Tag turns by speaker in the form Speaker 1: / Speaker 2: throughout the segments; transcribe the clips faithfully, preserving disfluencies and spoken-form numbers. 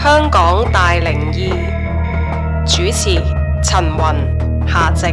Speaker 1: 香港大靈異，主持陳雲、夏夕。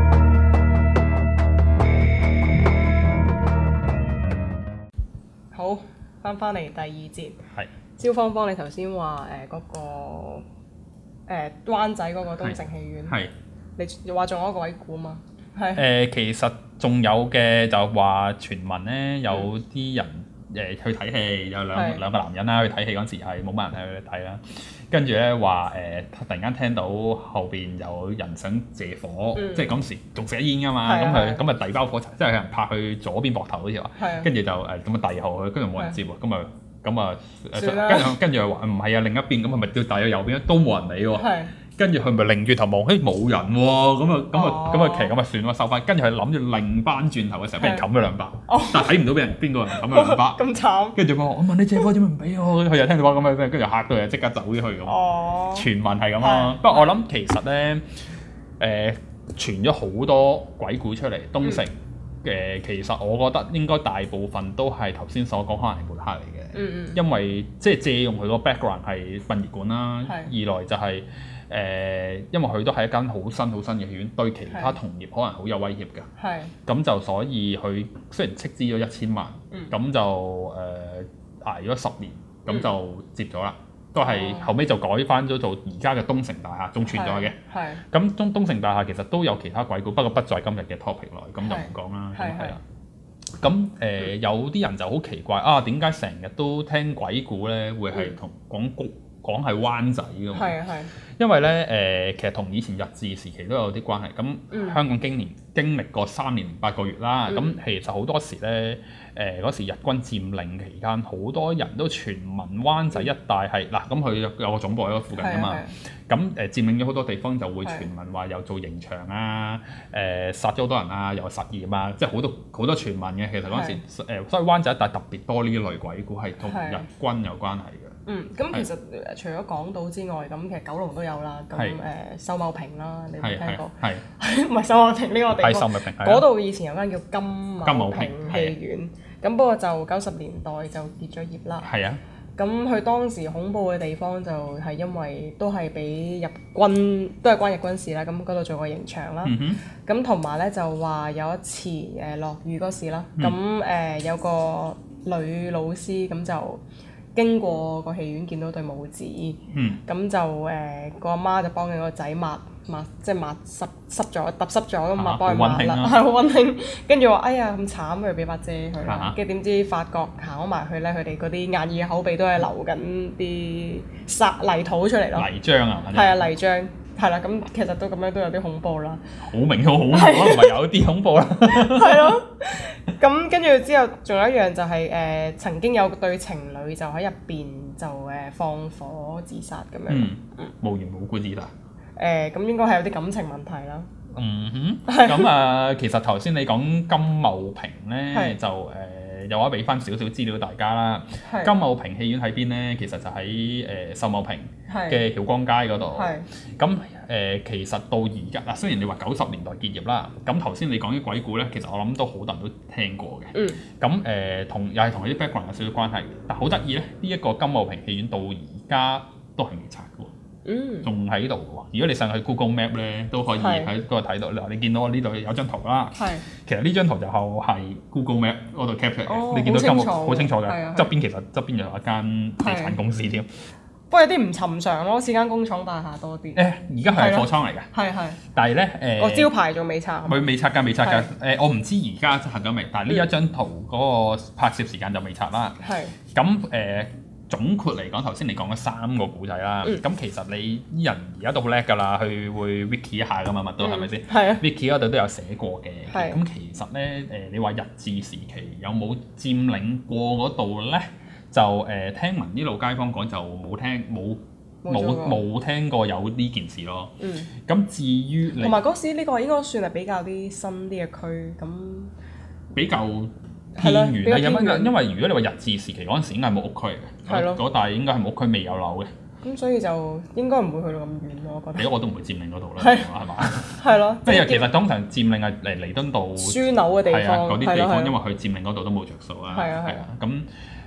Speaker 1: 好，翻返嚟第二節。
Speaker 2: 係。
Speaker 1: 蕭芳芳，你頭先話誒嗰個誒、呃、灣仔嗰個東城戲院，
Speaker 2: 係。
Speaker 1: 你話仲有一個鬼故嘛？係。誒、
Speaker 2: 呃，其實仲有嘅就話傳聞咧，有啲人誒、呃、去睇戲，有兩兩個男人啦去睇戲嗰陣時係冇乜人去睇啦。跟住咧話誒，突然間聽到後邊有人想借火，嗯、即係嗰時仲食煙㗎嘛，咁佢咁啊遞包火柴，即係有人拍去左邊膊頭好似話，跟住就誒咁啊遞後去，跟住冇人接喎，咁啊咁啊，跟住跟住又話唔係啊，另一邊咁係咪要遞去右邊都冇人理喎。跟住佢咪擰轉頭望，嘿冇人喎，咁啊咁啊咁啊，其實咁啊算啦，收翻。跟住佢諗住擰翻轉頭嘅時候，俾人冚咗兩巴，但係睇唔到俾人邊個人冚咗兩巴。咁慘。跟住佢話：我問你借火點解唔俾我？佢又聽到話咁樣，跟住嚇到佢，即刻走咗去咁。哦。傳聞係咁咯，不過我諗其實咧，誒傳咗好多鬼故出嚟，東城嘅其實我覺得應該大部分都係頭先所講，可能係抹黑嚟嘅。嗯嗯。因為即係借用佢個 background 係殯儀館啦，二來就係。誒、呃，因為佢都係一間好新好新嘅戲院，對其他同業可能好有威脅嘅。係。咁就所以佢雖然斥資咗一千萬，咁、嗯、就誒、呃、捱咗十年，咁就接咗啦。都係後尾就改翻咗做而家嘅東城大廈，仲存在嘅。係。咁東東城大廈其實都有其他鬼故，不過不在今日嘅 topic 內，咁就唔講啦。係係啊。咁誒、呃、有啲人就好奇怪啊，點解成日都聽鬼故咧，會係同講谷？嗯講係灣仔㗎嘛，係啊係。因為咧誒、呃，其實同以前日治時期都有啲關係。咁、嗯、香港經年經歷過三年零八個月啦。咁、嗯、其實好多時咧誒嗰時日軍佔領期間，好多人都傳聞灣仔一帶係嗱，咁佢有個總部喺嗰附近㗎嘛。咁誒、呃、佔領咗好多地方，就會傳聞話又做刑場啊，誒、呃、殺咗好多人啊，又實驗啊，即係好多好多傳聞嘅。其實嗰陣時誒、呃，所以灣仔一帶特別多呢類鬼故係同日軍有關係嘅。嗯，咁其實除咗港島之外，咁其實九龍都有啦。咁誒秀茂坪啦，你有冇聽過？係唔係秀茂坪呢個地方？嗰度以前有間叫金茂坪戲院，咁不過就九十年代就結咗業啦。係啊。咁佢當時恐怖嘅地方就係因為都係俾日軍，都係關日軍事啦。咁嗰度做過刑場啦。咁同埋咧就話有一次誒落雨嗰時啦，咁誒有個女老師咁就經過個戲院見到對母子，咁、嗯、就誒個阿媽就幫佢個仔抹抹，即係抹濕濕咗、揼濕咗咁啊，幫佢抹啦，係好溫馨。跟住話：哎呀咁慘，不如俾把遮佢啦。跟住點知發覺行埋去咧，佢哋嗰啲眼耳口鼻都係流緊啲沙泥土出嚟咯。泥漿啊！係啊，泥漿。係啦，咁其實都咁樣都有啲恐怖啦。好明顯好恐怖啦，唔係有啲恐怖啦。係咯。咁跟住之後，仲有一樣就係、是、誒、呃、曾經有對情侶就喺入邊就誒、呃、放火自殺咁樣。嗯。無緣無故自殺。誒、呃，咁應該係有啲感情問題啦。嗯哼。咁啊、呃，其實頭先你講金茂坪咧，就誒。呃又話俾翻少少資料大家啦。金茂坪戲院喺邊咧？其實就喺誒秀茂坪嘅曉光街嗰度。咁誒、呃，其實到而家嗱，雖然你話九十年代結業啦，咁頭先你講啲鬼故咧，其實我諗都好多人都聽過嘅。嗯。咁誒、呃，同又係同啲 background 有少少關係，但好得意咧，呢、這、一個金茂坪戲院到而家都係未拆嘅喎。嗯。仲喺度嘅喎。如果你上去 Google Map 咧，都可以喺嗰度睇到。嗱，你見到我呢度有張圖啦。係。其實呢張圖就係 Google Map 嗰度 capture 嘅，你見到金茂好清楚嘅，側邊其實側邊就有一間地產公司添。不過有啲唔尋常咯，似間工廠大廈多啲。誒，而家係貨倉嚟嘅。係係。但係咧誒，個招牌仲未拆。佢未拆㗎，未拆㗎。誒，我唔知而家執行咗未，但係呢一張圖嗰個拍攝時間就未拆啦。係。咁誒。總括嚟講，頭先你講咗三個古仔啦。咁、嗯、其實你啲人而家都好叻㗎啦，去會 wiki 一下㗎嘛，乜都係咪先？係啊。wiki 嗰度都有寫過嘅。係。咁其實咧，誒、呃、你話日治時期有冇佔領過嗰度咧？就誒、呃、聽聞啲老街坊講就冇聽冇冇冇聽過有呢件事咯。嗯。咁至於同埋嗰時呢個應該算係比較啲新啲嘅區，咁比較。偏遠啦，因為因為如果你話日治時期嗰陣時應該係冇屋區嘅，嗰帶應該係冇屋區未有樓嘅。咁所以就應該唔會去到咁遠咯，我覺得。我都唔會佔領嗰度啦，係嘛？係咯。即係其實通常佔領係嚟彌敦道樞紐嘅地方，嗰啲地方，因為佢佔領嗰度都冇着數啊。係啊係啊。咁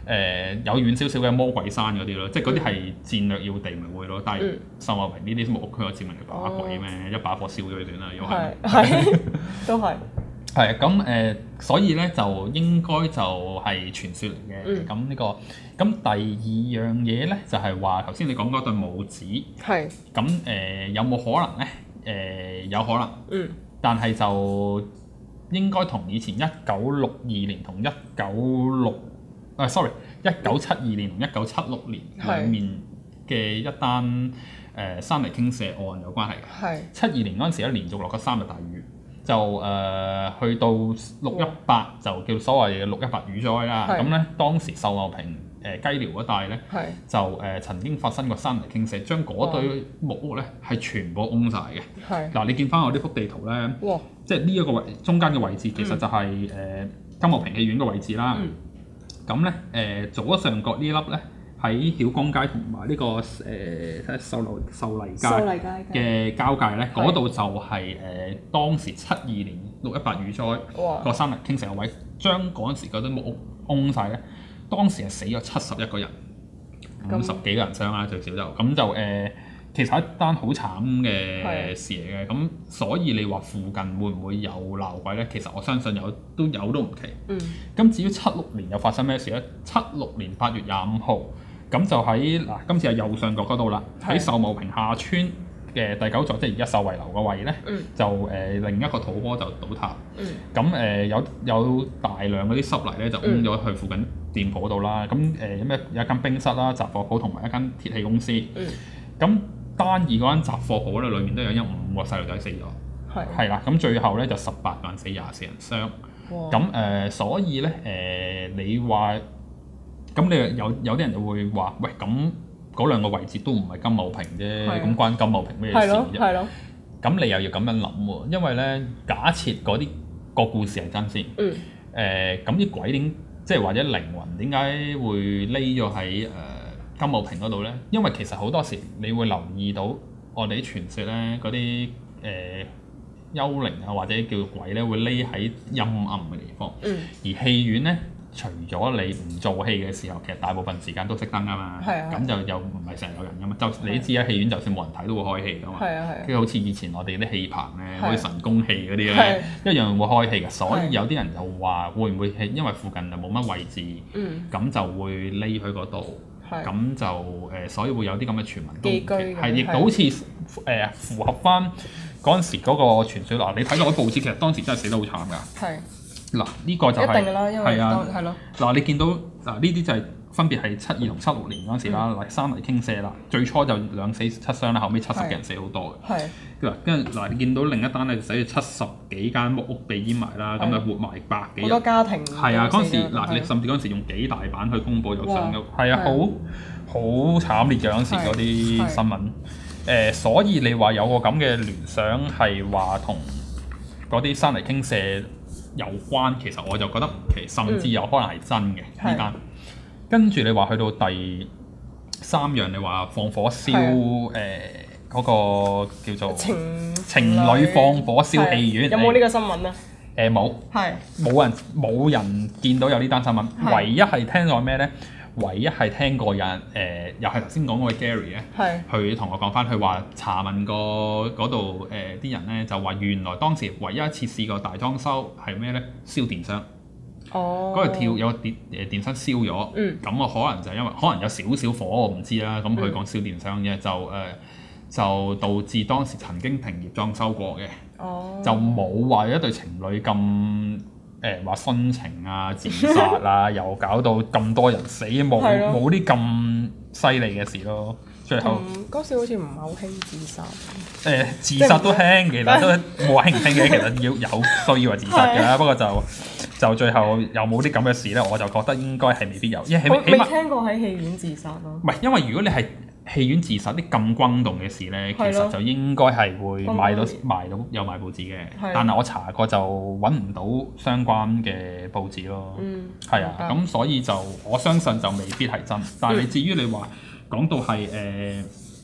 Speaker 2: 呃、有遠少少嘅魔鬼山嗰啲咯，即係嗰啲係戰略要地咪會咯。但係秀茂坪呢啲木屋區，我佔嚟把鬼咩？一把火燒咗佢算啦，又係
Speaker 1: 係都係
Speaker 2: 係咁誒，所以咧就應該就係傳說嚟嘅。咁呢、嗯這個咁第二樣嘢咧就係話頭先你講嗰對母子係咁誒，有冇可能咧？誒、呃、有可能，嗯，但係就應該同以前一九六二年同一九六啊，sorry，一九七二年同一九七六年兩面嘅一單誒、呃、山泥傾瀉案有關係嘅。係七二年嗰陣時咧，連續落咗三日大雨，就誒、呃、去到六一八就叫所謂嘅六一八雨災啦。咁咧當時秀茂坪誒雞寮嗰帶咧，就誒、呃、曾經發生過山泥傾瀉，將嗰堆木屋咧係全部崩晒嘅。係嗱，你見翻我呢幅地圖咧，哇即係呢一個位中間嘅位置，其實就係、是、誒、嗯呃、金茂坪戲院嘅位置啦。咁咧誒左上角呢粒咧喺曉光街同埋呢個誒睇秀樓秀麗街嘅交界咧，嗰度就係、是、誒、呃、當時七二年六一八雨災個山泥傾瀉嘅位，將嗰陣時嗰堆木屋崩晒咧。當時係死咗七十一個人，五十幾個人傷啦，最少就咁就誒、呃，其實係一單好慘嘅事嚟嘅。咁所以你話附近會唔會有鬧鬼咧？其實我相信有，都有都唔奇。嗯。咁至於七六年又發生咩事咧？七六年八月廿五號，咁就喺嗱，今次係右上角嗰度啦，喺秀茂坪下村嘅第九座，即係而家秀圍樓個位咧，嗯、就誒、呃、另一個土坡就倒塌。咁誒、嗯呃、有有大量嗰啲濕泥咧，就掹咗去附近店鋪度啦。咁誒有咩有一間冰室啦、雜貨鋪同埋一間鐵器公司。咁、嗯、單二嗰間雜貨鋪咧，裡面都有一五個細路仔死咗。係係啦，咁最後咧就十八個人死，廿四人傷。咁誒、呃，所以咧誒、呃，你話咁你有有啲人就會話喂咁。嗰兩個位置都唔係金茂坪啫，咁關金茂坪咩事啫？係咯，咁你又要咁樣諗喎，因為咧，假設嗰啲個故事係真先，嗯，誒咁啲鬼點，即係或者靈魂點解會匿咗喺誒金茂坪嗰度咧？因為其實好多時你會留意到我哋啲傳說咧，嗰啲誒幽靈啊或者叫鬼咧，會匿喺陰暗嘅地方，嗯，而戲院咧。除咗你唔做戲嘅時候，其實大部分時間都熄燈㗎嘛，咁就又唔係成日有人㗎嘛。就你知啦，戲院就算冇人睇都會開戲㗎嘛。跟住好似以前我哋啲戲棚咧，好似神功戲嗰啲咧，一樣會開戲嘅。所以有啲人就話會唔會係因為附近就冇乜位置，咁就會匿喺嗰度，咁就誒，所以會有啲咁嘅傳聞。寄居係亦都好似誒符合翻嗰陣時嗰個傳說嗱。你睇到啲報紙，其實當時真係死得好慘㗎。嗱，呢個就係、是、一定啦，因為係啊，係咯。嗱，你見到嗱呢啲就係分別係七二同七六年嗰陣時啦，嗱、嗯、山泥傾瀉啦，最初就兩死七傷啦，後尾七十幾人死好多嘅。係嗱，跟住嗱，你見到另一單咧，就死咗七十幾間木屋被淹埋啦，咁就活埋百幾人。好多家庭。係啊，嗰陣時嗱，你甚至嗰陣時用幾大版去公佈就上咗，係啊，好好慘烈嘅嗰陣時嗰啲新聞。誒、呃，所以你話有個咁嘅聯想係話同嗰啲山泥傾瀉有關，其實我就覺得其實甚至有可能係真嘅呢單。跟住你話去到第三樣，你話放火燒誒嗰個叫做情情侶放火燒戲院，
Speaker 1: 有冇呢個新聞啊？
Speaker 2: 誒冇，係冇人冇人見到有呢單新聞。唯一係聽過咩咧？唯一係聽過有人誒、呃，又係頭先講嗰位 Gary 咧，佢同我講翻，佢話查問過嗰度誒啲人咧，就話原來當時唯一一次試過大裝修係咩咧？燒電箱。哦。嗰個跳有個電誒電箱燒咗，嗯，咁啊可能就係因為可能有少少火，我唔知啦。咁佢講燒電箱啫，就誒、呃、就導致當時曾經停業裝修過嘅。哦。就冇話一對情侶咁。誒話殉情啊、自殺啊，又搞到咁多人死，冇冇啲咁犀利嘅事咯。最後
Speaker 1: 嗰時好似唔係好興自殺。
Speaker 2: 誒、呃、自殺都興，其實都冇話興唔興嘅，其實要有需要係自殺嘅。不過就就最後又冇啲咁嘅事咧，我就覺得應該係未必有，因為起碼
Speaker 1: 未聽過喺戲院自殺咯。
Speaker 2: 唔係，因為如果你係戲院自殺啲咁轟動嘅事咧，其實就應該係會買到賣到有賣報紙嘅。但係我查過就揾唔到相關嘅報紙咯。嗯，係啊，咁所以就我相信就未必係真。但係你至於你話講到係誒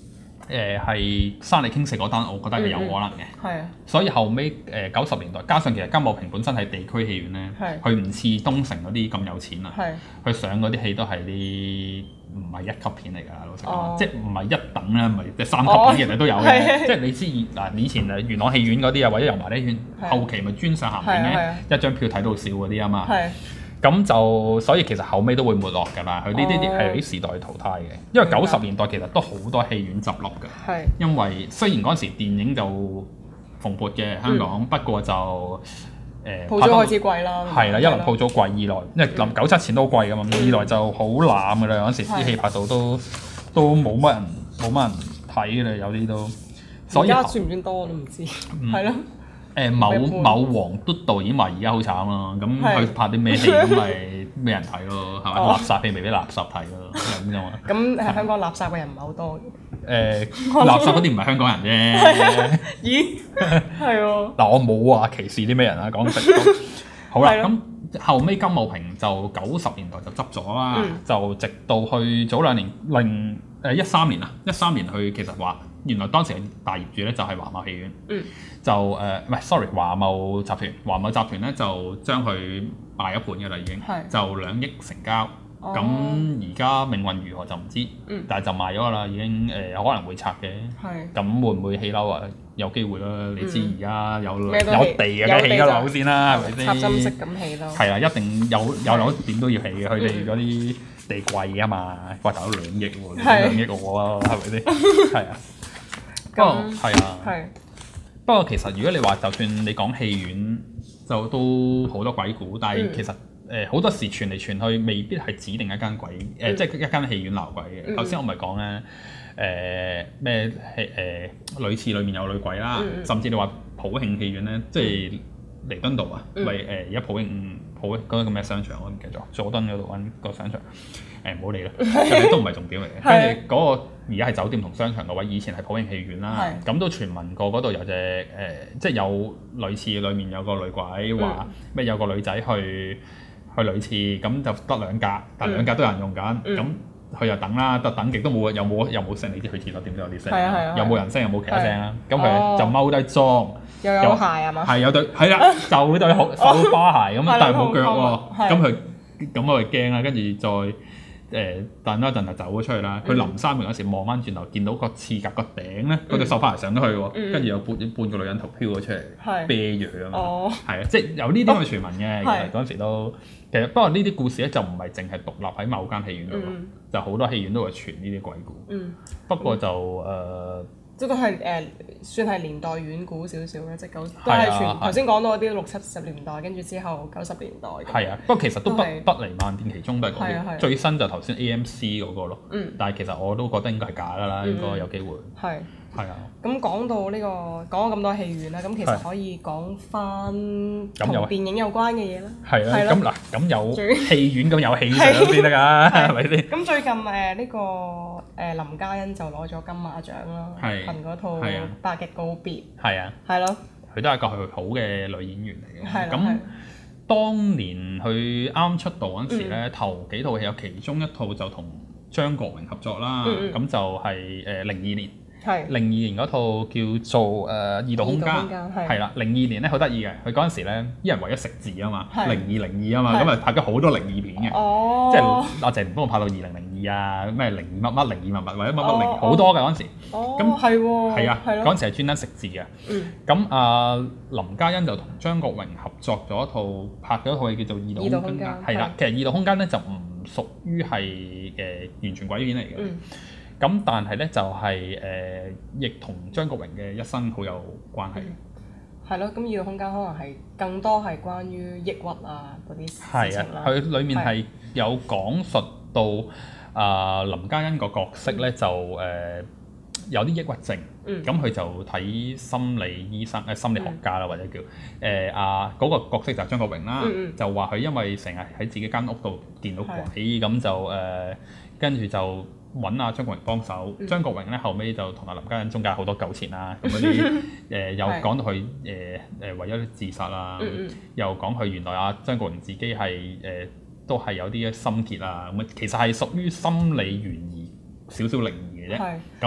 Speaker 2: 誒係山泥傾瀉嗰單，我覺得係有可能嘅。
Speaker 1: 係啊，
Speaker 2: 所以後尾誒九十年代，加上其實金茂坪本身係地區戲院咧，
Speaker 1: 係
Speaker 2: 佢唔似東城嗰啲咁有錢啊。
Speaker 1: 係
Speaker 2: 佢上嗰啲戲都係啲唔係一級片嚟㗎，老實講，
Speaker 1: 哦
Speaker 2: 即係唔係一等啦，唔係即係三級片其實都有嘅。
Speaker 1: 係
Speaker 2: 即係你知嗱，以前誒元朗戲院嗰啲啊，或者油麻地戲院，
Speaker 1: 係
Speaker 2: 後期咪專上鹹片
Speaker 1: 係啊係啊
Speaker 2: 嘅，一張票睇到笑嗰啲啊嘛。
Speaker 1: 係
Speaker 2: 咁就所以其實後尾都會沒落㗎啦，佢呢啲啲
Speaker 1: 哦
Speaker 2: 係啲時代淘汰嘅，因為
Speaker 1: 明白
Speaker 2: 九十年代其實都好多戲院執笠㗎。
Speaker 1: 係
Speaker 2: 因為雖然嗰陣時電影就蓬勃嘅香港，不過就誒
Speaker 1: 鋪租開始貴啦。
Speaker 2: 係啦，一來鋪租貴，二來因為臨九七前都貴㗎嘛，二來就好濫㗎啦，嗰陣時啲戲拍到都都冇乜人冇乜人睇㗎啦，有啲都。所以
Speaker 1: 而家算唔算多我都唔知，係咯。
Speaker 2: 誒某某黃督導演話而家好慘咯，咁佢拍啲咩戲咁咪咩人睇咯，係咪？垃圾戲未必垃圾睇咯，咁啫嘛。
Speaker 1: 咁係香港垃圾嘅人唔係好多。
Speaker 2: 誒垃圾嗰啲唔係香港人啫。
Speaker 1: 咦？係喎。
Speaker 2: 嗱，我冇話歧視啲咩人啊，講實。好啦，咁後尾金茂坪就九十年代就執咗啦，
Speaker 1: 嗯
Speaker 2: 就直到去早兩年零誒一三年啊，一三年去其實話原來當時嘅大業主咧就係華茂戲院，
Speaker 1: 嗯、
Speaker 2: 就誒唔係 sorry 華茂集團，華茂集團咧就將佢賣一半嘅啦已經，
Speaker 1: 係
Speaker 2: 就兩億成交。咁而家命運如何就唔知，
Speaker 1: 嗯、
Speaker 2: 但係就賣咗㗎啦，已經誒有、呃、可能會拆嘅。
Speaker 1: 係。
Speaker 2: 咁會唔會起樓啊？有機會啦，你知而家有有
Speaker 1: 咩都起
Speaker 2: 地嘅，梗係起咗樓先啦，係咪先？
Speaker 1: 插針式咁起咯。
Speaker 2: 係啊，一定有有樓點都要起嘅，佢哋嗰啲地貴啊嘛，哇！大佬兩億喎，兩億喎，係咪先？係啊。不過係啊。
Speaker 1: 係。
Speaker 2: 不過其實如果你話就算你講戲院，就都好多鬼故，但係其實。誒好、呃、多時傳嚟傳去，未必係指定一間鬼，誒、呃嗯、即係一間戲院鬧鬼嘅。頭先、嗯、我咪講咧，誒咩戲誒女廁裏面有女鬼啦，嗯、甚至你話普慶戲院咧，即係彌敦道啊，咪誒而家普慶普嗰個叫咩商場我唔記得咗，佐敦嗰度揾個商場，誒唔好理啦，都唔係重點嚟嘅。跟住嗰個而家係酒店同商場嘅位，以前係普慶戲院啦，咁都傳聞過嗰度有隻誒、呃，即係有女廁裏面有個女鬼話咩有個女仔去。去女廁咁就得兩格，但兩格都有人用緊，咁佢又等啦，得等極都冇，又冇又冇聲，你知去廁所點都有啲聲，又冇人聲又冇其他聲啦，咁佢就踎低裝，
Speaker 1: 又有鞋係嘛？
Speaker 2: 係有對係啦，就對手花鞋咁啊，但係冇腳喎，咁佢咁我就驚啦，跟住再誒等一陣就走咗出去啦。佢臨閂門嗰時望翻轉頭，見到個廁格個頂咧，嗰對手花鞋上咗去喎，跟住有半半個女人頭飄咗出嚟，啤住佢啊嘛，係啊，即係有呢啲咁嘅傳聞嘅，其實嗰陣時都。其實不過呢啲故事咧就唔係淨係獨立喺某間戲院度咯，嗯、就好多戲院都會傳呢啲鬼故。嗯、不過就誒，
Speaker 1: 即係都係誒，算係年代遠古少少咧，即係九都係傳頭先講到嗰啲六七十年代，跟住之後九十年代。係
Speaker 2: 啊，不過其實都不不離萬變，其中都係嗰啲。
Speaker 1: 啊、
Speaker 2: 最新就頭先 A M C 嗰個咯。嗯、但係其實我都覺得應該係假㗎啦，嗯、應該有機會。係。係啊，咁
Speaker 1: 講到呢、呢個講咗咁多戲院啦，咁其實可以講翻同電影有關嘅嘢啦。
Speaker 2: 係啦，咁嗱，咁有戲院咁有戲上先得㗎，係咪先？
Speaker 1: 咁最近誒呢、呢個誒、呃、林嘉欣就攞咗金馬獎啦，憑嗰套《八極告別》。係啊，係咯，
Speaker 2: 佢都係一個好嘅女演員嚟嘅。咁當年佢啱出道嗰陣時咧，嗯、頭幾套戲有其中一套就同張國榮合作啦，咁、嗯、就係誒零二年。係零二年嗰套叫做誒《異度空間》，係啦，零二年咧好得意嘅，佢嗰陣時咧啲人為咗食字啊嘛，零二零二啊嘛，咁啊拍咗好多零二片嘅，即係阿謝霆鋒拍到二零零二啊，咩零二乜乜零二乜乜或者乜乜零好多嘅嗰陣時，咁係喎，係啊，嗰陣時係專登食字嘅，咁阿林嘉欣就同張國榮合作咗一套拍咗一套戲叫做《異度空間》，係啦，其實《異度空間》咧就唔屬於係誒完全鬼片嚟嘅。咁但係咧就係、是、誒、呃，亦同張國榮嘅一生好有關係。
Speaker 1: 係咯、嗯，咁異度空間可能係更多係關於抑鬱啊嗰啲事情啦。
Speaker 2: 係啊，佢裡面係有講述到啊、呃、林嘉欣個角色咧就誒、呃、有啲抑鬱症，咁佢、嗯、就睇心理醫生誒、呃、心理學家啦，或者叫誒啊嗰個角色就係張國榮啦，嗯、就話佢因為成日喺自己間屋度見到鬼，咁就誒跟住就。揾阿張國榮幫手，張國榮咧後尾就同阿林嘉欣中間好多糾纏啦，咁嗰啲誒又講到佢誒誒為咗自殺啦，嗯嗯又講佢原來阿張國榮自己係誒、呃、都係有啲心結啊，咁其實係屬於心理懸疑少少靈異嘅啫。咁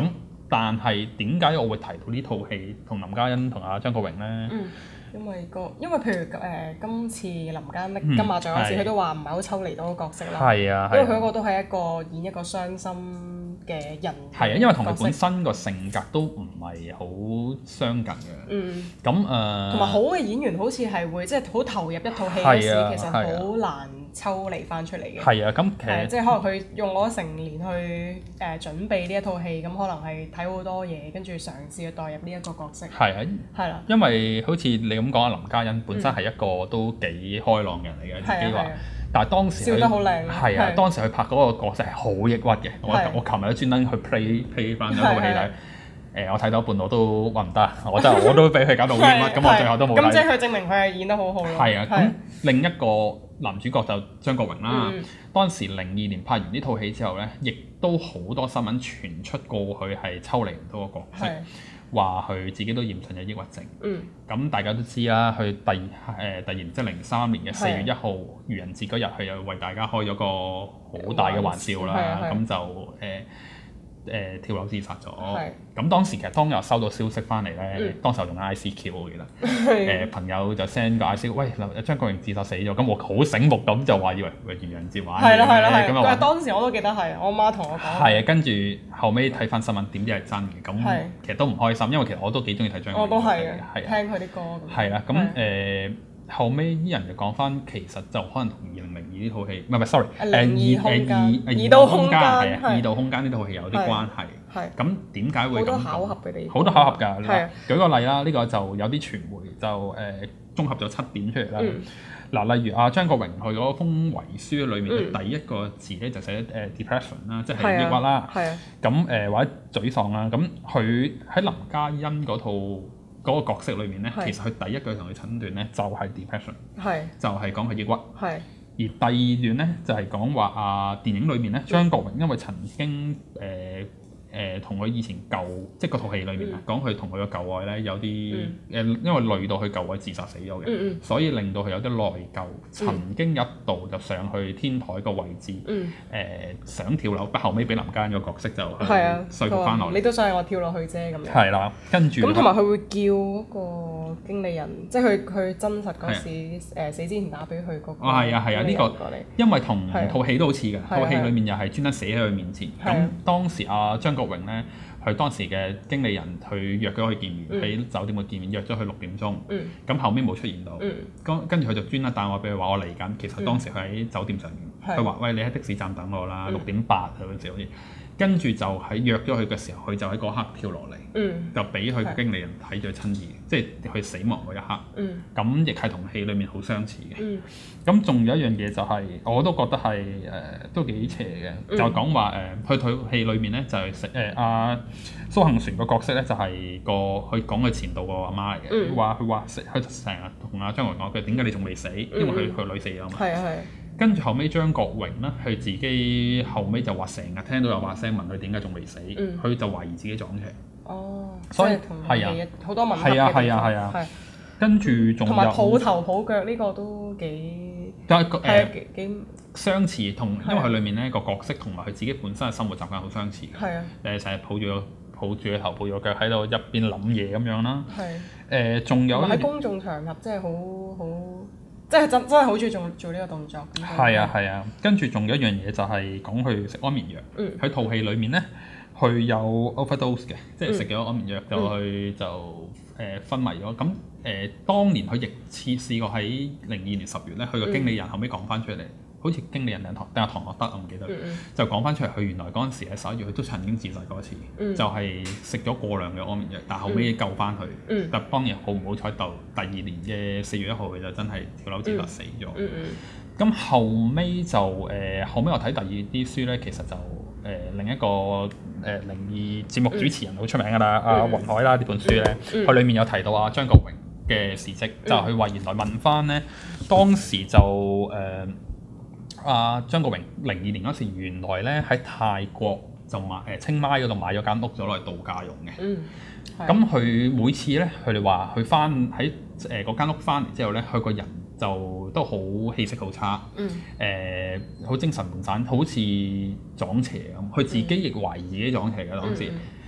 Speaker 2: 但係點解我會提到呢套戲同林嘉欣同阿張國榮咧？
Speaker 1: 嗯因為個，因為譬如誒、呃、今次林嘉欣金馬獎嗰時，佢、嗯、都話唔係好抽離到個角色啦。
Speaker 2: 係啊，
Speaker 1: 因為佢嗰個都係一個演一個傷心嘅人。
Speaker 2: 係啊，因為同佢本身個性格都唔係好相近嘅。嗯。咁誒。同、呃、
Speaker 1: 埋好嘅演員好似係會即係好投入一套戲嗰時，啊、其實好難抽離翻出嚟嘅。係
Speaker 2: 啊，咁其實
Speaker 1: 即係可能佢用咗成年去誒、呃、準備呢一套戲，咁可能係睇好多嘢，跟住嘗試去代入呢一個角色。
Speaker 2: 係啊。係啦。因為好似你咁講啊，林嘉欣本身係一個都幾開朗嘅人嚟嘅，自己話。但係當時
Speaker 1: 笑得好靚。
Speaker 2: 係啊，當時佢拍嗰個角色係好抑鬱嘅。我我琴日都專登去 play play 翻嗰套戲睇。誒，我睇到一半我都話唔得，我真係我都俾佢搞到好抑鬱，咁我最後都冇睇。
Speaker 1: 咁即係佢證明佢係演得好好咯。
Speaker 2: 係啊，咁另一個男主角就張國榮啦。當時零二年拍完呢套戲之後咧，亦都好多新聞傳出過佢係抽離唔到個角色。話佢自己都嚴重有抑鬱症，咁、嗯、大家都知啦。佢第誒、呃、突然即係零三年嘅四月一號愚人節嗰日，佢又為大家開咗個好大嘅玩笑啦，咁就誒。呃誒、呃、跳樓自殺咗，咁是當時其實當日收到消息翻嚟咧，嗯、當時我用 I C Q 我記得，誒的、呃、朋友就 send 個 I C Q，喂，張國榮自殺死咗，咁我好醒目咁就話以為喂愚人節玩嘅，咁
Speaker 1: 但係當時我都記得係，我媽同我講，
Speaker 2: 係啊，跟住後尾睇翻新聞，點知係真嘅，咁的其實都唔開心，因為其實我都幾中意睇張國榮，
Speaker 1: 我都係嘅，聽佢啲歌，
Speaker 2: 係啦，咁誒。後尾啲人就講翻，其實就可能同二零零二呢套戲，唔係唔係，sorry，誒二誒二二度空間係啊，二度空間呢套戲有啲關係。係。咁點解會咁？好多巧合嘅地方。好多巧合㗎。係。舉個例啦，呢個就有啲傳媒就誒綜合咗七點出嚟啦。嗱，例如阿張國榮佢嗰封遺書裏面嘅第一個字咧就寫誒 depression 啦，即係抑鬱啦。係啊。咁誒或者沮喪啦，咁佢喺林嘉欣嗰套嗰個角色裏面咧，其實佢第一句同佢診斷咧就係 depression，係就係講佢抑鬱，係而第二段咧就係講話啊電影裏面咧張國榮因為曾經誒誒同佢以前舊即係嗰套戲裏面啊講佢同佢嘅舊愛咧有啲誒因為累到佢舊愛自殺死咗嘅，所以令到佢有啲內疚，曾經一度就上去天台個位置，誒想跳樓，不後尾俾林嘉欣個角色就說服翻落嚟。你
Speaker 1: 都想我跳落去啫咁樣。
Speaker 2: 係啦，跟住
Speaker 1: 咁同埋佢會叫嗰個經理人，即係佢佢真實嗰時誒死之前打俾佢嗰個。哦係啊係啊，呢個因為同套戲都好似嘅，套戲裡面又係專登寫喺佢面前。咁當時阿張國榮咧，佢當時嘅經理人去約咗佢見面，喺酒店嘅見面，約咗佢六點鐘。咁後尾冇出現到。咁跟住佢就專登打電話俾佢話我嚟緊。其實當時佢喺酒店上面，佢話喂，你喺的士站等我啦，六點八嗰陣時好似。跟住就喺約咗佢嘅時候，佢就喺嗰刻跳落嚟，嗯、就俾佢經理人睇咗親耳，是即係佢死亡嗰一刻。咁亦係同戲裡面好相似嘅。咁仲、嗯、有一樣嘢就係、是，我都覺得係誒、呃、都幾邪嘅，嗯、就講話誒，佢套戲裏面咧就係食誒阿蘇杏璇個角色咧，就係、是、個佢講佢前度個阿媽嚟嘅，話佢話佢成日同阿張國榮講，佢點解你仲未死？因為佢佢女死咗嘛。係啊係。跟住後尾張國榮咧，佢自己後尾就話成日聽到有把聲問佢點解仲未死，佢、嗯、就懷疑自己撞邪。哦，所以係啊，好多問題。係啊係啊係啊。係。跟住仲有同埋抱頭抱腳呢個都幾係誒幾幾相似，同因為佢裡面咧個角色同埋佢自己本身嘅生活習慣好相似嘅。係啊。誒成日抱住個抱住個頭抱住個腳喺度一邊諗嘢咁樣啦。係。誒仲有喺公眾場合即係好好。即係真真係好中意做做呢個動作。係啊係啊，跟住仲有一樣嘢就係講佢食安眠藥。喺套戲裡面咧，佢有 overdose 嘅，即係食咗安眠藥就去就誒昏迷咗。咁誒當年佢亦試試過喺零二年十月咧，佢個經理人後尾講翻出嚟，好似經理人定唐定係唐樂德我唔記得，就講翻出嚟，佢原來嗰陣時喺十一月佢都曾經自殺過一次，就係食咗過量嘅安眠藥，但係後尾救翻佢。但當然好唔好彩，到第二年嘅四月一號佢就真係跳樓自殺死咗。咁後尾就誒後尾我睇第二啲書咧，其實就誒另一個誒靈異節目主持人好出名㗎啦，阿雲海啦呢本書咧，佢裡面有提到阿張國榮嘅事蹟，就係佢話原來問翻咧當時就誒。阿、啊、張國榮零二年嗰時，原來咧喺泰國就買誒、呃、清邁嗰度買咗間屋咗攞嚟度假用嘅。嗯，咁佢每次咧，佢哋話佢翻喺誒嗰間屋翻嚟之後咧，佢個人就都好氣色好差。嗯，誒好、呃、精神渙散，好似撞邪咁。佢自己亦懷疑自己撞邪嘅當時。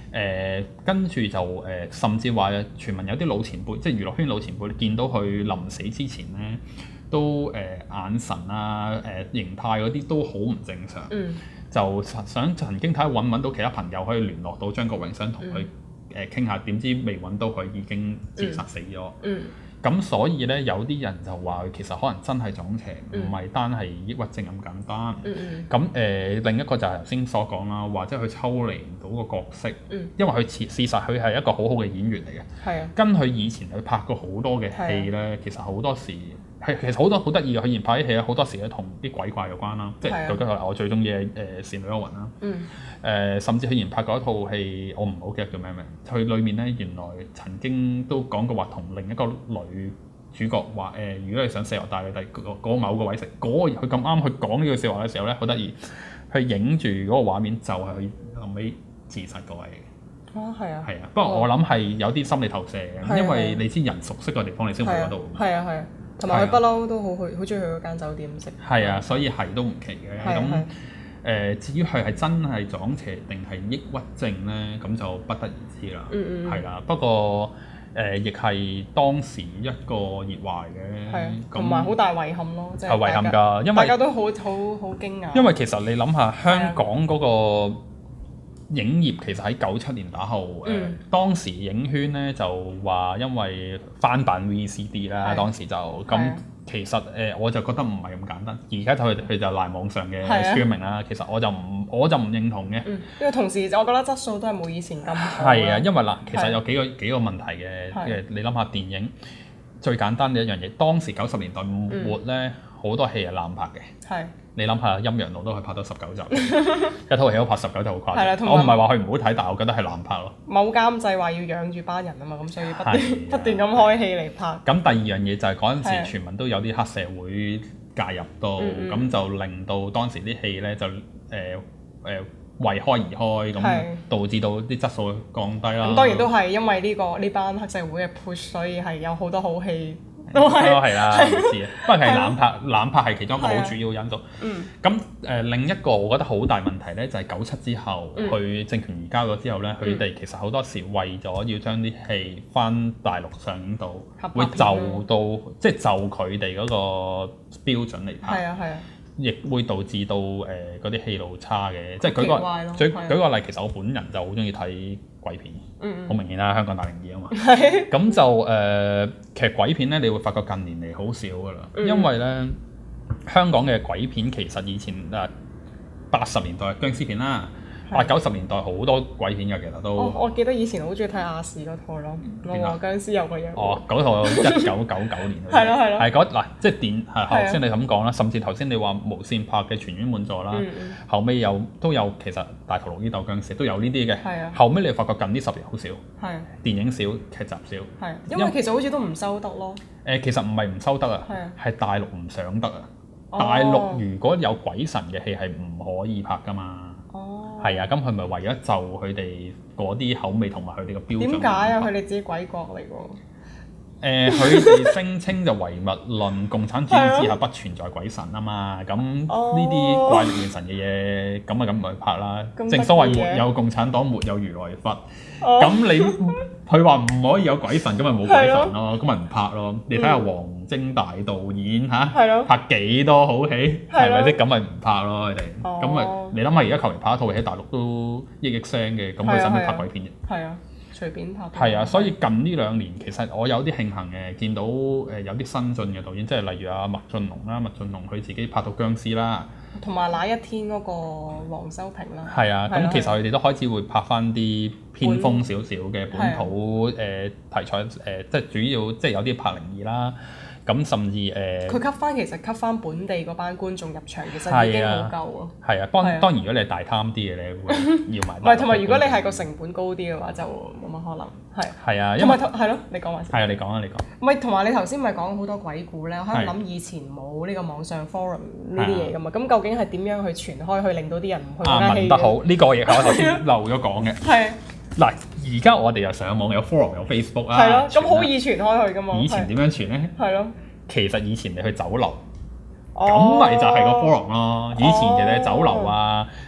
Speaker 2: 誒跟住就誒、呃，甚至話傳聞有啲老前輩，即係娛樂圈老前輩，見到佢臨死之前咧，都誒、呃、眼神啊、誒、呃、形態嗰啲都好唔正常。嗯、就想曾經睇下揾唔揾到其他朋友可以聯絡到張國榮，想同佢誒傾下，點知未揾到佢已經自殺死咗。嗯嗯咁所以咧，有啲人就話其實可能真係撞邪，唔係、嗯、單係抑鬱症咁簡單。咁誒、嗯呃，另一個就係頭先所講啦，或者佢抽離唔到個角色，嗯、因為佢事事實佢係一個好好嘅演員嚟嘅。係啊，跟佢以前佢拍過好多嘅戲咧，啊、其實好多時係其實好多好得意嘅。佢以前拍啲戲咧，好多時咧同啲鬼怪有關啦，即係舉個例，我最中意嘅誒《倩女幽魂》啦。嗯誒、呃，甚至佢以前拍過一套戲，我唔好記得叫咩名。佢裏面咧，原來曾經都講過話，同另一個女主角話誒、呃，如果你想射我大你第嗰某個位食，嗰佢咁啱去講呢句説話嘅時候咧，好得意，佢影住嗰個畫面就係佢後尾自殺嗰位嘅。哦，係啊。係啊，不過我諗係有啲心理投射嘅，因為你知人熟悉個地方，你先會去嗰度。係啊係啊，同埋佢不嬲都好去，好中意去嗰間酒店食。係啊，所以係都唔奇嘅咁。誒、呃，至於佢係真係撞邪定係抑鬱症咧，咁就不得而知啦。嗯嗯。係啦，不過誒，亦、呃、係當時一個熱話嘅。係啊。同埋好大遺憾咯，即係。係遺憾㗎，因為大家都好好好驚訝。因為其實你諗下，香港嗰個影業其實喺九七年打後，誒、嗯呃、當時影圈咧就話因為翻版 V C D 啦，的當時就咁。其實誒、呃，我就覺得唔係咁簡單。而家佢佢就賴網上嘅 streaming 啦。其實我就唔我就唔認同嘅、嗯。因為同時我覺得質素都係冇以前咁好。係啊，因為嗱，其實有幾個幾個問題嘅。嘅的你諗下電影最簡單嘅一樣嘢，當時九十年代末咧，好、嗯、多戲係濫拍嘅。係的。你諗下《陰陽路》都可以拍到十九集，一套戲都拍十九集好誇張。的我唔係話佢唔好睇，但係我覺得係濫拍咯。冇監製話要養住班人啊嘛，咁所以不斷的不斷咁開戲嚟拍。咁第二樣嘢就係嗰陣時傳聞都有啲黑社會介入到，咁、嗯嗯、就令到當時啲戲咧就誒誒、呃呃、為開而開，咁的導致到啲質素降低啦。咁當然都係因為呢、這個呢班黑社會嘅 push，所以係有好多好戲。都係啦，唔知啊。不過係濫拍，濫拍係其中一個好主要因素。嗯。咁誒、呃，另一個我覺得好大問題咧，就係九七之後，佢、嗯、政權移交咗之後咧，佢哋、嗯、其實好多時為咗要將啲戲翻大陸上映到，會就到即係就佢哋嗰個標準嚟拍。係啊係啊。亦會導致到誒嗰啲戲路差嘅，即係舉個舉舉個例，其實我本人就好中意睇鬼片，好、嗯、明顯啦，香港大靈異啊嘛。咁就誒、呃，其實鬼片咧，你會發覺近年嚟好少噶啦，因為咧香港嘅鬼片其實以前誒八十年代殭屍片啦。八九十年代好多鬼片嘅，其實都。我我記得以前好中意睇亞視嗰套咯，《我和僵屍有個約》。哦，嗰套一九九九年。係咯係咯。係嗰嗱，即係電係頭先你咁講啦，甚至頭先你話無線拍嘅《全院滿座》啦，後尾有都有其實《大屠龍與鬥僵屍》都有呢啲嘅。係啊。後尾你發覺近呢十年好少。係。電影少，劇集少。係。因為其實好似都唔收得咯。誒，其實唔係唔收得啊，係大陸唔想得啊。大陸如果有鬼神嘅戲係唔可以拍㗎嘛。哦，係啊，咁佢咪為咗就佢哋嗰啲口味同埋佢哋嘅標準？點解啊？佢哋自己鬼國嚟㗎？誒，佢哋聲稱就唯物論，共產主義之下不存在鬼神啊嘛。咁呢啲怪力亂神嘅嘢，咁啊咁唔去拍啦。正所謂沒有共產黨，沒有如來佛。咁你佢話唔可以有鬼神，咁咪冇鬼神咯，咁咪唔拍咯。你睇下黃精大導演嚇，拍幾多好戲，係咪先？咁咪唔拍咯，佢哋。咁咪你諗下，而家求其拍一套戲喺大陸都億億聲嘅，咁佢使乜拍鬼片啫？係啊，隨便拍。係啊，所以近呢兩年其實我有啲慶幸嘅，見到誒有啲新進嘅導演，即係例如阿麥浚龍啦，麥浚龍佢自己拍到殭屍啦，同埋那一天嗰個黃修平啦。係啊，咁其實佢哋都開始會拍翻啲偏鋒少少嘅本土誒題材誒，即係主要即係有啲拍靈異啦。咁甚至誒，佢吸翻其實吸翻本地嗰班觀眾入場，其實已經好夠咯。係啊，當當然如果你係大貪啲嘅咧，會要埋。唔係，同埋如果你係個成本高啲嘅話，就冇乜可能。係。係啊，同埋係咯，你講埋先。係啊，你講啊，你講。唔係，同埋你頭先咪講好多鬼故咧，我喺度諗以前冇呢個網上 forum 呢啲嘢噶嘛，咁究竟係點樣去傳開去令到啲人唔去睇戲？問得好，呢個亦係我頭先漏咗講嘅。係。嗱，而家我哋又上網有 forum 有 Facebook 啊，係咯，咁好易傳開去噶嘛。以前點樣傳咧？係咯，其實以前你去酒樓，咁咪就係個 forum 咯。以前其實酒樓啊，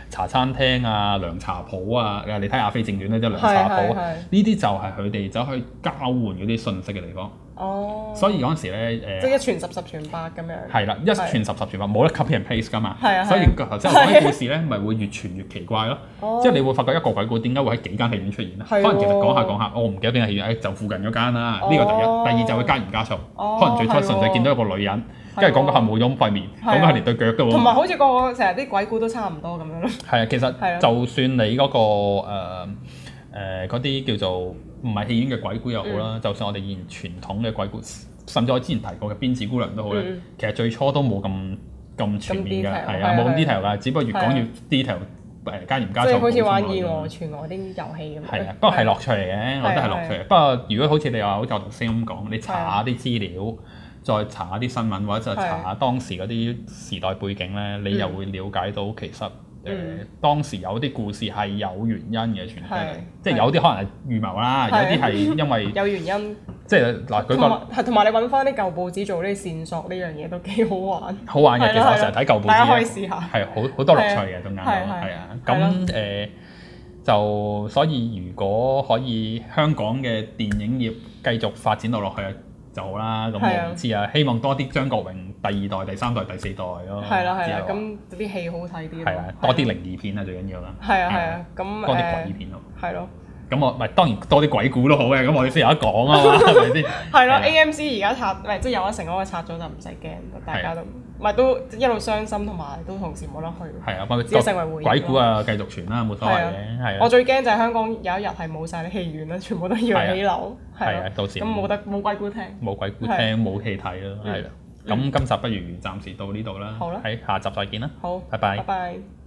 Speaker 2: 茶餐廳啊、涼茶鋪啊，你睇《阿飛正傳》咧，即係涼茶鋪，呢啲就係佢哋走去交換嗰啲信息嘅地方。哦，所以嗰陣時咧，誒，
Speaker 1: 即係一傳十，十傳百咁樣。係
Speaker 2: 啦，一傳十，十傳百，冇得 copy and paste 噶嘛。
Speaker 1: 係啊，
Speaker 2: 所以頭先我講啲故事咧，咪會越傳越奇怪咯。即係你會發覺一個鬼故點解會喺幾間戲院出現咧？可能其實講下講下，我唔記得邊間戲院，誒就附近嗰間啦。呢個第一，第二就會加鹽加醋。可能最初純粹見到一個女人，跟住講講下冇咗塊面，講講下連對腳都冇。
Speaker 1: 同埋好似個成日啲鬼故都差唔多咁樣咯。
Speaker 2: 係啊，其實就算你嗰個誒誒嗰啲叫做唔係戲院嘅鬼故又好啦，就算我哋以前傳統嘅鬼故，甚至我之前提過嘅辮子姑娘都好咧，其實最初都冇咁咁全面嘅，係啊，冇咁 detail 㗎，只不過越講越 detail，誒加鹽加醋。即係好似玩以訛傳訛啲遊戲咁。係啊，不過係樂趣嚟嘅，我覺得係樂趣。不過如果好似你話好似我頭先咁講，你查下啲資料，再查下啲新聞或者再查下當時嗰啲時代背景咧，你又會了解到其實。誒、嗯、當時有啲故事係有原因嘅傳出嚟，即係有啲可能係預謀啦，有啲係因為
Speaker 1: 有原因，
Speaker 2: 即係嗱舉個
Speaker 1: 係同埋你揾翻啲舊報紙做呢啲線索呢樣嘢都幾好玩。
Speaker 2: 好玩嘅，其實我成日睇舊報紙，
Speaker 1: 大家可以試下，
Speaker 2: 係好好多樂趣嘅中間都係啊。咁誒就所以如果可以香港嘅電影業繼續發展到落去就好啦。咁我唔知啊，希望多啲張國榮第二代、第三代、第四代咯。
Speaker 1: 係啦係啦，咁啲戲好睇啲。
Speaker 2: 係啊，多啲靈異片啊，最緊要啦。
Speaker 1: 係啊係啊，咁
Speaker 2: 多啲鬼片咯。
Speaker 1: 係咯。
Speaker 2: 咁我咪當然多啲鬼故都好嘅，咁我哋先有得講啊嘛，係咪先？
Speaker 1: 係咯 ，A M C 而家拆，唔係即係有得成嗰個拆咗就唔使驚，大家都唔係都一路傷心，同埋都同時冇得去。係啊，只係成為回憶。
Speaker 2: 鬼故啊，繼續傳啦，冇所謂嘅。係啊。
Speaker 1: 我最驚就係香港有一日係冇晒啲戲院啦，全部都要起樓。
Speaker 2: 係啊，到時。
Speaker 1: 咁冇得冇鬼故聽。
Speaker 2: 冇鬼故聽，冇戲睇咯，係啦。咁今集不如暫時到呢度啦。
Speaker 1: 好啦。
Speaker 2: 喺下集再見啦。
Speaker 1: 好，
Speaker 2: 拜拜。
Speaker 1: 拜拜。